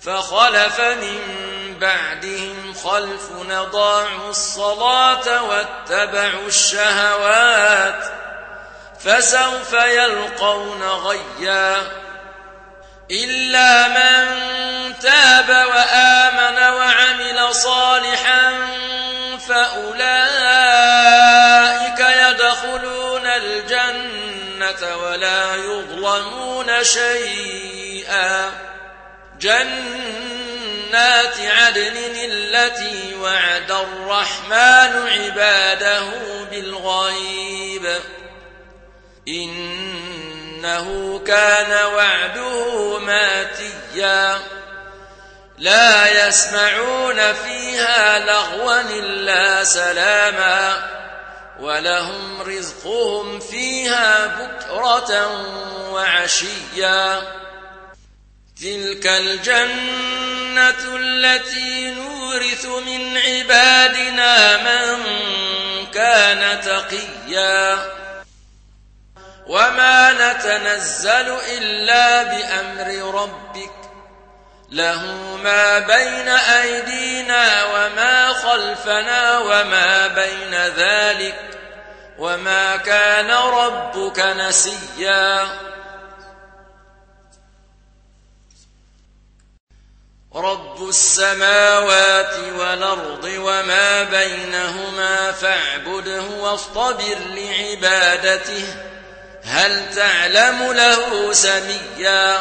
فخلف من بعدهم خلف أضاعوا الصلاة واتبعوا الشهوات فسوف يلقون غيا إلا من تاب وآمن وعمل صالحا فأولئك يدخلون الجنة ولا يظلمون شيئا جنات عدن التي وعد الرحمن عباده بالغيب إنه كان وعده ماتيا لا يسمعون فيها لغوا إلا سلاما ولهم رزقهم فيها بكرة وعشيا تلك الجنة التي نورث من عبادنا من كان تقيا وما نتنزل إلا بأمر ربك له ما بين أيدينا وما خلفنا وما بين ذلك وما كان ربك نسيا رب السماوات والأرض وما بينهما فاعبده واصطبر لعبادته هل تعلم له سميا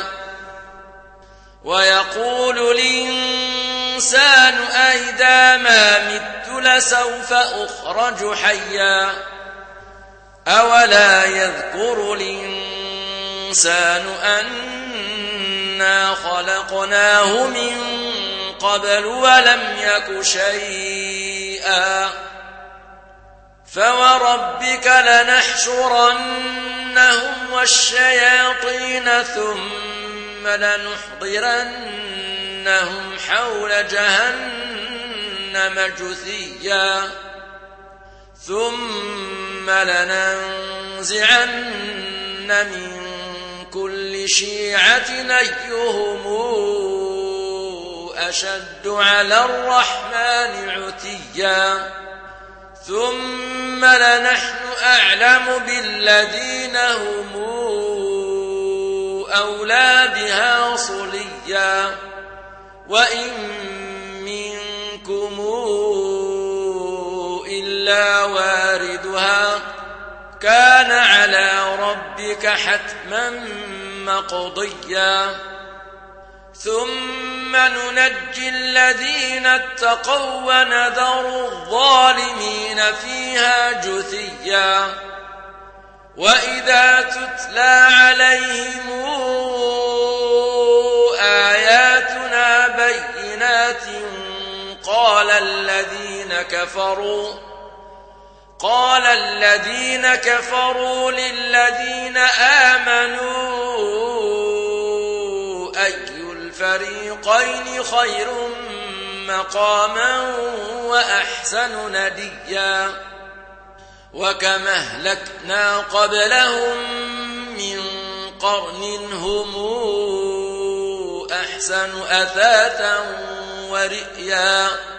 ويقول الإنسان أئذا ما مت لسوف أخرج حيا أولا يذكر الإنسان أنا خلقناه من قبل ولم يك شيئا فوربك لنحشرنهم والشياطين ثم لنحضرنهم حول جهنم جثيا ثم لننزعن من كل شيعة أيهم أشد على الرحمن عتيا ثم لنحن أعلم بالذين هم أولى بها صليا وإن منكم إلا واردها كان على ربك حتما مقضيا ثم ننجي الذين اتقوا ونذر الظالمين فيها جثيا وإذا تتلى عليهم آياتنا بينات قال الذين كفروا للذين آمنوا أي الفريقين خير مقاما وأحسن نديا وكم أهلكنا قبلهم من قرن هم أحسن أثاثا ورئيا